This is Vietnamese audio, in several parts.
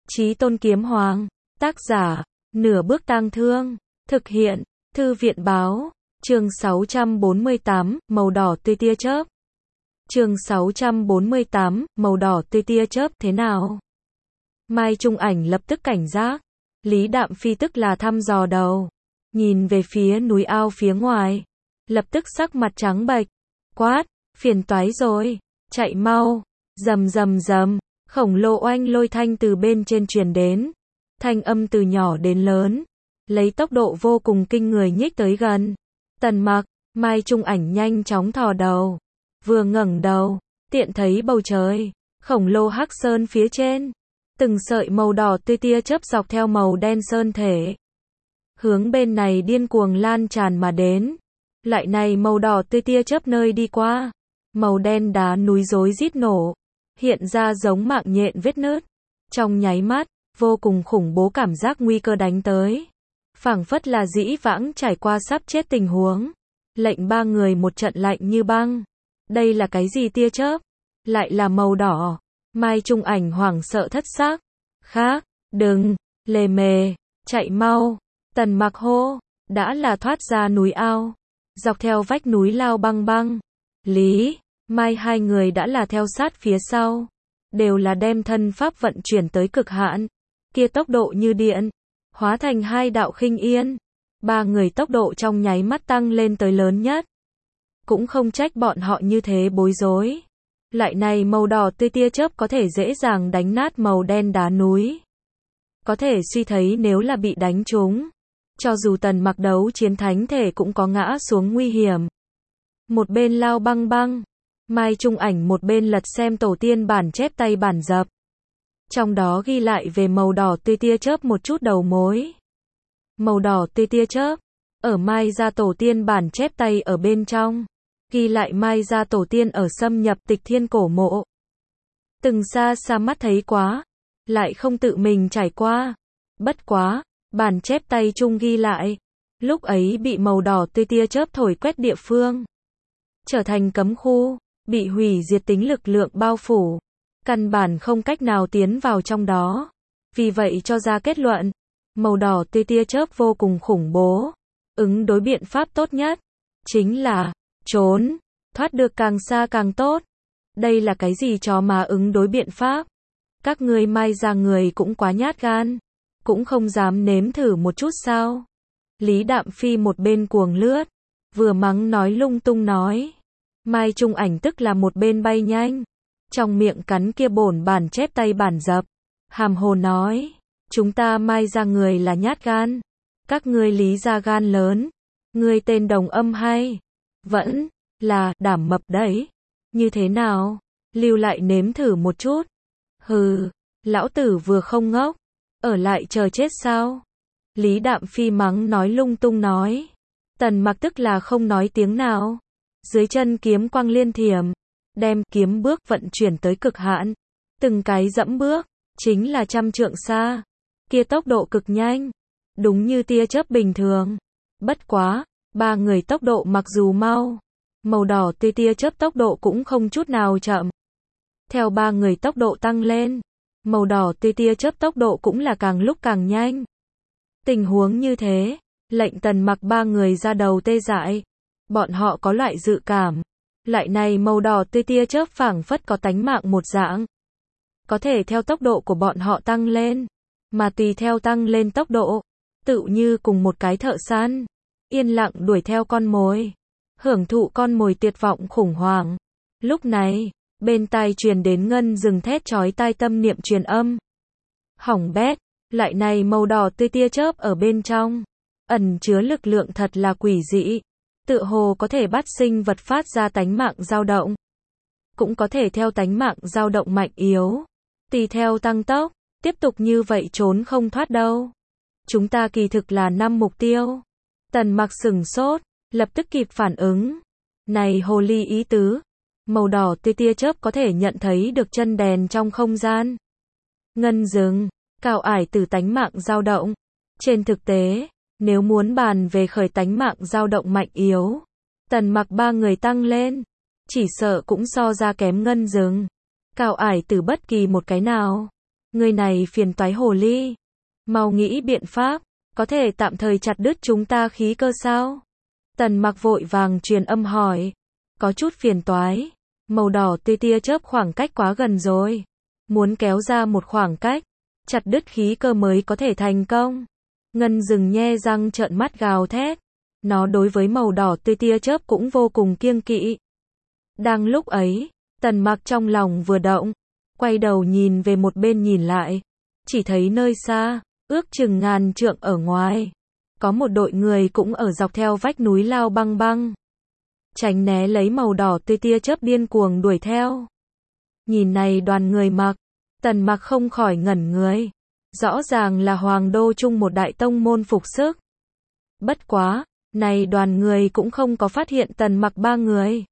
Chí Tôn Kiếm Hoàng. Tác giả, Nửa Bước Tang Thương. Thực hiện, Thư viện Báo. Chương 648, màu đỏ tươi tia chớp. Chương 648, màu đỏ tươi tia chớp thế nào? Mai Trung Ảnh lập tức cảnh giác. Lý Đạm Phi tức là thăm dò đầu. Nhìn về phía núi ao phía ngoài. Lập tức sắc mặt trắng bệch. Quát, phiền toái rồi. Chạy mau. Rầm rầm rầm. Khổng lồ oanh lôi thanh từ bên trên truyền đến. Thanh âm từ nhỏ đến lớn. Lấy tốc độ vô cùng kinh người nhích tới gần. Tần Mặc, Mai Trung Ảnh nhanh chóng thò đầu. Vừa ngẩng đầu, tiện thấy bầu trời. Khổng lồ hắc sơn phía trên. Từng sợi màu đỏ tươi tia chớp dọc theo màu đen sơn thể. Hướng bên này điên cuồng lan tràn mà đến. Lại này màu đỏ tươi tia chớp nơi đi qua. Màu đen đá núi rối rít nổ. Hiện ra giống mạng nhện vết nứt. Trong nháy mắt, vô cùng khủng bố cảm giác nguy cơ đánh tới. Phảng phất là dĩ vãng trải qua sắp chết tình huống. Lệnh ba người một trận lạnh như băng. Đây là cái gì tia chớp? Lại là màu đỏ. Mai Trung Ảnh hoảng sợ thất xác. Khác, đừng, lề mề, chạy mau. Tần Mặc hô, đã là thoát ra núi ao. Dọc theo vách núi lao băng băng. Lý, Mai hai người đã là theo sát phía sau. Đều là đem thân pháp vận chuyển tới cực hạn. Kia tốc độ như điện. Hóa thành hai đạo khinh yên. Ba người tốc độ trong nháy mắt tăng lên tới lớn nhất. Cũng không trách bọn họ như thế bối rối. Lại này màu đỏ tươi tia chớp có thể dễ dàng đánh nát màu đen đá núi. Có thể suy thấy nếu là bị đánh trúng. Cho dù Tần Mặc đấu chiến thánh thể cũng có ngã xuống nguy hiểm. Một bên lao băng băng. Mai Trung Ảnh một bên lật xem tổ tiên bản chép tay bản dập. Trong đó ghi lại về màu đỏ tươi tia chớp một chút đầu mối. Màu đỏ tươi tia chớp. Ở Mai gia tổ tiên bản chép tay ở bên trong. Ghi lại Mai gia tổ tiên ở xâm nhập Tịch Thiên cổ mộ. Từng xa xa mắt thấy quá. Lại không tự mình trải qua. Bất quá, bản chép tay chung ghi lại. Lúc ấy bị màu đỏ tươi tia chớp thổi quét địa phương. Trở thành cấm khu. Bị hủy diệt tính lực lượng bao phủ. Căn bản không cách nào tiến vào trong đó. Vì vậy cho ra kết luận. Màu đỏ tươi tia chớp vô cùng khủng bố. Ứng đối biện pháp tốt nhất. Chính là trốn. Thoát được càng xa càng tốt. Đây là cái gì chó mà ứng đối biện pháp. Các ngươi Mai gia người cũng quá nhát gan. Cũng không dám nếm thử một chút sao. Lý Đạm Phi một bên cuồng lướt. Vừa mắng nói lung tung nói. Mai Trung Ảnh tức là một bên bay nhanh. Trong miệng cắn kia bổn bản chép tay bản dập. Hàm hồ nói. Chúng ta Mai gia người là nhát gan. Các ngươi Lý gia gan lớn. Ngươi tên đồng âm hay. Vẫn là đảm mập đấy. Như thế nào? Lưu lại nếm thử một chút. Hừ. Lão tử vừa không ngốc. Ở lại chờ chết sao? Lý Đạm Phi mắng nói lung tung nói. Tần Mặc tức là không nói tiếng nào. Dưới chân kiếm quang liên thiểm. Đem kiếm bước vận chuyển tới cực hạn. Từng cái dẫm bước. Chính là 100 trượng xa. Kia tốc độ cực nhanh. Đúng như tia chớp bình thường. Bất quá. Ba người tốc độ mặc dù mau. Màu đỏ tươi tia chớp tốc độ cũng không chút nào chậm. Theo ba người tốc độ tăng lên. Màu đỏ tươi tia chớp tốc độ cũng là càng lúc càng nhanh. Tình huống như thế. Lệnh Tần Mặc ba người ra đầu tê dại. Bọn họ có loại dự cảm. Lại này màu đỏ tươi tia chớp phảng phất có tánh mạng một dạng. Có thể theo tốc độ của bọn họ tăng lên. Mà tùy theo tăng lên tốc độ. Tự như cùng một cái thợ săn. Yên lặng đuổi theo con mồi. Hưởng thụ con mồi tuyệt vọng khủng hoảng. Lúc này, bên tai truyền đến ngân rừng thét chói tai tâm niệm truyền âm. Hỏng bét. Lại này màu đỏ tươi tia chớp ở bên trong. Ẩn chứa lực lượng thật là quỷ dị. Tựa hồ có thể bắt sinh vật phát ra tánh mạng dao động. Cũng có thể theo tánh mạng dao động mạnh yếu. Tùy theo tăng tốc. Tiếp tục như vậy trốn không thoát đâu. Chúng ta kỳ thực là 5 mục tiêu. Tần Mặc sửng sốt. Lập tức kịp phản ứng. Này hồ ly ý tứ. Màu đỏ tươi tia chớp có thể nhận thấy được chân đèn trong không gian. Ngân rừng. Cao ải từ tánh mạng dao động. Trên thực tế. Nếu muốn bàn về khởi tánh mạng dao động mạnh yếu. Tần Mặc ba người tăng lên. Chỉ sợ cũng so ra kém ngân rừng. Cao ải từ bất kỳ một cái nào. Người này phiền toái hồ ly. Mau nghĩ biện pháp, có thể tạm thời chặt đứt chúng ta khí cơ sao? Tần Mặc vội vàng truyền âm hỏi. Có chút phiền toái. Màu đỏ tươi tia chớp khoảng cách quá gần rồi. Muốn kéo ra một khoảng cách, chặt đứt khí cơ mới có thể thành công. Ngân rừng nhe răng trợn mắt gào thét. Nó đối với màu đỏ tươi tia chớp cũng vô cùng kiêng kỵ. Đang lúc ấy, Tần Mặc trong lòng vừa động, quay đầu nhìn về một bên nhìn lại, chỉ thấy nơi xa, ước chừng ngàn trượng ở ngoài, có một đội người cũng ở dọc theo vách núi lao băng băng. Tránh né lấy màu đỏ tươi tia chớp điên cuồng đuổi theo. Nhìn này đoàn người mặc, Tần Mặc không khỏi ngẩn người. Rõ ràng là Hoàng Đô chung một đại tông môn phục sức. Bất quá, này đoàn người cũng không có phát hiện Tần Mặc ba người.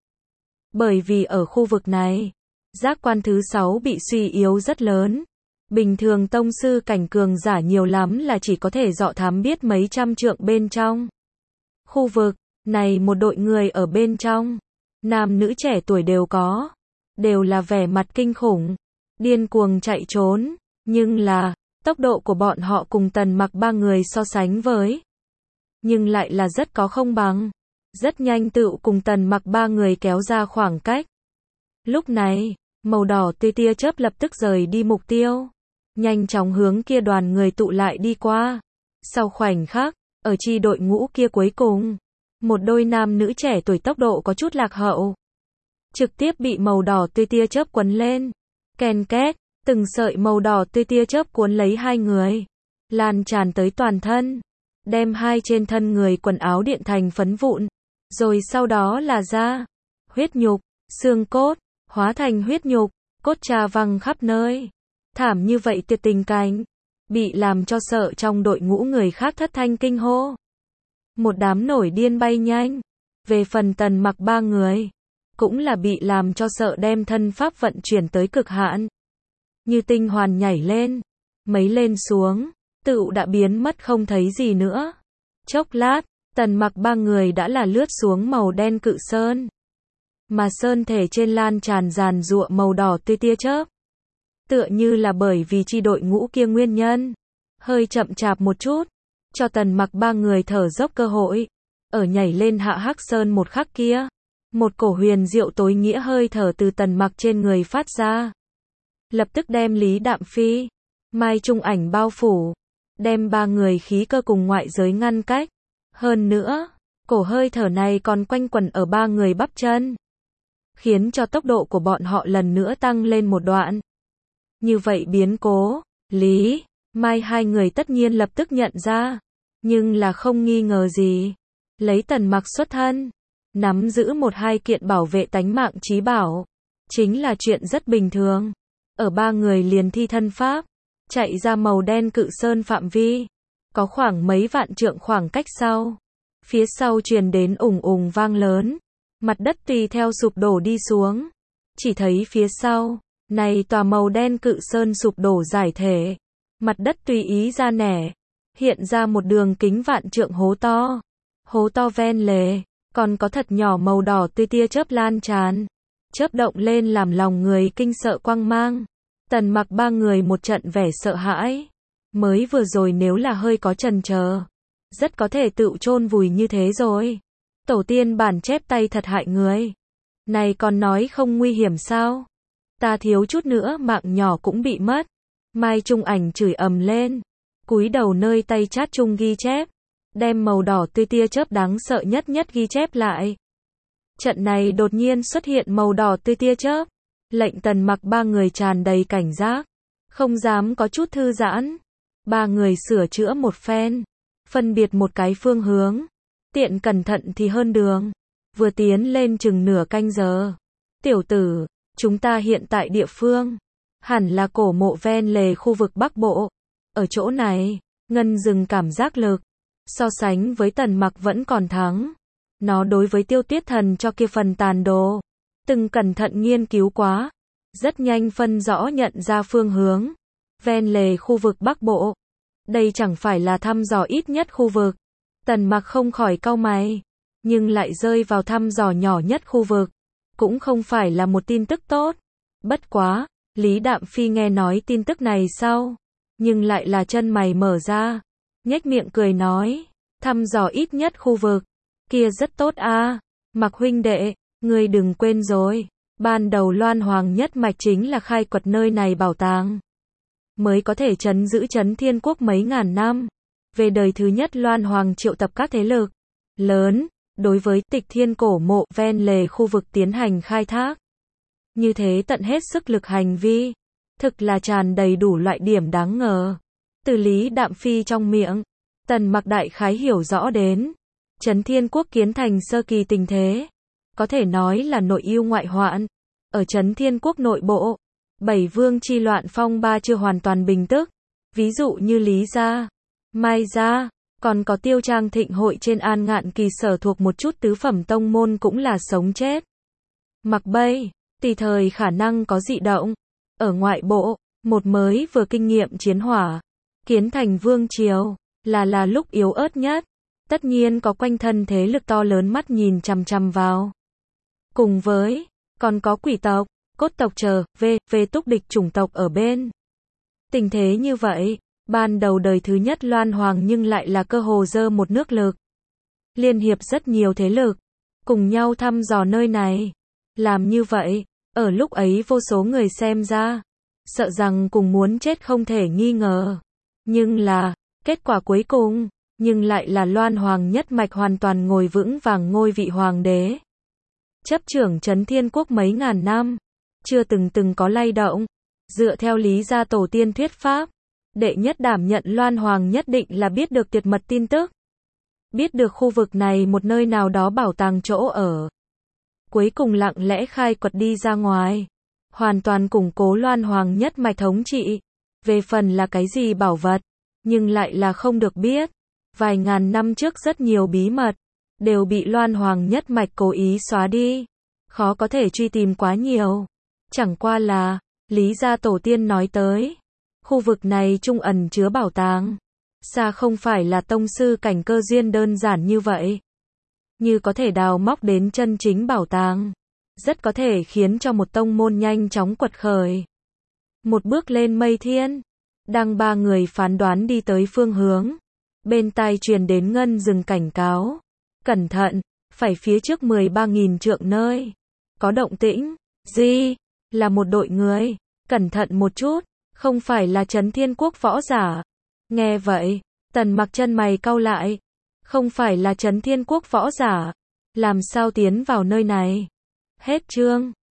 Bởi vì ở khu vực này, giác quan thứ 6 bị suy yếu rất lớn. Bình thường tông sư cảnh cường giả nhiều lắm là chỉ có thể dọ thám biết mấy trăm trượng bên trong. Khu vực này một đội người ở bên trong, nam nữ trẻ tuổi đều có, đều là vẻ mặt kinh khủng, điên cuồng chạy trốn, nhưng là, tốc độ của bọn họ cùng Tần Mặc ba người so sánh với, nhưng lại là rất có không bằng, rất nhanh tựu cùng Tần Mặc ba người kéo ra khoảng cách. Lúc này, màu đỏ tươi tia chớp lập tức rời đi mục tiêu, nhanh chóng hướng kia đoàn người tụ lại đi qua. Sau khoảnh khắc, ở chi đội ngũ kia cuối cùng, một đôi nam nữ trẻ tuổi tốc độ có chút lạc hậu, trực tiếp bị màu đỏ tươi tia chớp quấn lên. Ken két, từng sợi màu đỏ tươi tia chớp cuốn lấy hai người, lan tràn tới toàn thân, đem hai trên thân người quần áo điện thành phấn vụn, rồi sau đó là da, huyết nhục, xương cốt, hóa thành huyết nhục, cốt trà văng khắp nơi. Thảm như vậy tuyệt tình cảnh, bị làm cho sợ trong đội ngũ người khác thất thanh kinh hô. Một đám nổi điên bay nhanh. Về phần Tần Mặc ba người, cũng là bị làm cho sợ đem thân pháp vận chuyển tới cực hạn. Như tinh hoàn nhảy lên, mấy lên xuống, tựu đã biến mất không thấy gì nữa. Chốc lát, Tần Mặc ba người đã là lướt xuống màu đen cự sơn. Mà sơn thể trên lan tràn giàn giụa màu đỏ tươi tia chớp. Tựa như là bởi vì chi đội ngũ kia nguyên nhân, hơi chậm chạp một chút, cho Tần Mặc ba người thở dốc cơ hội. Ở nhảy lên hạ hắc sơn một khắc kia, một cổ huyền diệu tối nghĩa hơi thở từ Tần Mặc trên người phát ra. Lập tức đem Lý Đạm Phi, Mai Trung Ảnh bao phủ, đem ba người khí cơ cùng ngoại giới ngăn cách. Hơn nữa, cổ hơi thở này còn quanh quẩn ở ba người bắp chân, khiến cho tốc độ của bọn họ lần nữa tăng lên một đoạn. Như vậy biến cố, Lý, Mai hai người tất nhiên lập tức nhận ra, nhưng là không nghi ngờ gì. Lấy Tần Mặc xuất thân, nắm giữ một hai kiện bảo vệ tánh mạng chí bảo, chính là chuyện rất bình thường. Ở ba người liền thi thân pháp, chạy ra màu đen cự sơn phạm vi, có khoảng mấy vạn trượng khoảng cách sau. Phía sau truyền đến ùng ùng vang lớn, mặt đất tùy theo sụp đổ đi xuống. Chỉ thấy phía sau, này tòa màu đen cự sơn sụp đổ giải thể, mặt đất tùy ý ra nẻ, hiện ra một đường kính vạn trượng hố to. Hố to ven lề, còn có thật nhỏ màu đỏ tươi tia chớp lan tràn, chớp động lên làm lòng người kinh sợ quang mang. Tần Mặc ba người một trận vẻ sợ hãi. Mới vừa rồi nếu là hơi có chần chờ, rất có thể tự chôn vùi như thế rồi. Tổ tiên bản chép tay thật hại người. Này còn nói không nguy hiểm sao? Ta thiếu chút nữa mạng nhỏ cũng bị mất. Mai Trung Ảnh chửi ầm lên, cúi đầu nơi tay chát chung ghi chép, đem màu đỏ tươi tia chớp đáng sợ nhất ghi chép lại. Trận này đột nhiên xuất hiện màu đỏ tươi tia chớp, lệnh Tần Mặc ba người tràn đầy cảnh giác, không dám có chút thư giãn. Ba người sửa chữa một phen, phân biệt một cái phương hướng, tiện cẩn thận thì hơn đường. Vừa tiến lên chừng nửa canh giờ. Tiểu tử, chúng ta hiện tại địa phương, hẳn là cổ mộ ven lề khu vực Bắc Bộ. Ở chỗ này, Ngân Dừng cảm giác lực, so sánh với Tần Mặc vẫn còn thắng. Nó đối với Tiêu Tiết Thần cho kia phần tàn đồ, từng cẩn thận nghiên cứu quá, rất nhanh phân rõ nhận ra phương hướng. Ven lề khu vực Bắc Bộ. Đây chẳng phải là thăm dò ít nhất khu vực. Tần Mặc không khỏi cau mày, nhưng lại rơi vào thăm dò nhỏ nhất khu vực. Cũng không phải là một tin tức tốt. Bất quá, Lý Đạm Phi nghe nói tin tức này sau, nhưng lại là chân mày mở ra, nhếch miệng cười nói, thăm dò ít nhất khu vực, kia rất tốt a. Mặc huynh đệ, ngươi đừng quên rồi, ban đầu Loan Hoàng nhất mạch chính là khai quật nơi này bảo tàng, mới có thể trấn giữ Trấn Thiên Quốc mấy ngàn năm. Về đời thứ nhất Loan Hoàng triệu tập các thế lực lớn, đối với Tịch Thiên cổ mộ ven lề khu vực tiến hành khai thác. Như thế tận hết sức lực hành vi, thực là tràn đầy đủ loại điểm đáng ngờ. Từ Lý Đạm Phi trong miệng, Tần Mặc đại khái hiểu rõ đến Trấn Thiên Quốc kiến thành sơ kỳ tình thế, có thể nói là nội ưu ngoại hoạn. Ở Trấn Thiên Quốc nội bộ, 7 vương chi loạn phong ba chưa hoàn toàn bình tức, ví dụ như Lý gia, Mai gia, còn có Tiêu Trang Thịnh hội trên An Ngạn Kỳ sở thuộc một chút tứ phẩm tông môn cũng là sống chết. Mặc Bây, tùy thời khả năng có dị động. Ở ngoại bộ, một mới vừa kinh nghiệm chiến hỏa, kiến thành vương triều, là lúc yếu ớt nhất. Tất nhiên có quanh thân thế lực to lớn mắt nhìn chằm chằm vào. Cùng với, còn có quỷ tộc, cốt tộc chờ, về túc địch chủng tộc ở bên. Tình thế như vậy, ban đầu đời thứ nhất Loan Hoàng nhưng lại là cơ hồ dơ một nước lực. Liên hiệp rất nhiều thế lực, cùng nhau thăm dò nơi này. Làm như vậy, ở lúc ấy vô số người xem ra, sợ rằng cùng muốn chết không thể nghi ngờ. Nhưng là, kết quả cuối cùng, nhưng lại là Loan Hoàng nhất mạch hoàn toàn ngồi vững vàng ngôi vị hoàng đế. Chấp trưởng Trấn Thiên Quốc mấy ngàn năm, chưa từng có lay động. Dựa theo Lý gia tổ tiên thuyết pháp, đệ nhất đảm nhận Loan Hoàng nhất định là biết được tuyệt mật tin tức. Biết được khu vực này một nơi nào đó bảo tàng chỗ ở. Cuối cùng lặng lẽ khai quật đi ra ngoài. Hoàn toàn củng cố Loan Hoàng nhất mạch thống trị. Về phần là cái gì bảo vật, nhưng lại là không được biết. Vài ngàn năm trước rất nhiều bí mật, đều bị Loan Hoàng nhất mạch cố ý xóa đi. Khó có thể truy tìm quá nhiều. Chẳng qua là, Lý gia tổ tiên nói tới. Khu vực này trung ẩn chứa bảo tàng. Xa không phải là tông sư cảnh cơ duyên đơn giản như vậy. Như có thể đào móc đến chân chính bảo tàng. Rất có thể khiến cho một tông môn nhanh chóng quật khởi. Một bước lên mây thiên. Đang ba người phán đoán đi tới phương hướng. Bên tai truyền đến ngân dừng cảnh cáo. Cẩn thận, phải phía trước 13.000 trượng nơi. Có động tĩnh, gì? Là một đội người. Cẩn thận một chút, không phải là Trấn Thiên Quốc võ giả. Nghe vậy, Tần Mặc chân mày cau lại. Không phải là Trấn Thiên Quốc võ giả. Làm sao tiến vào nơi này? Hết chương.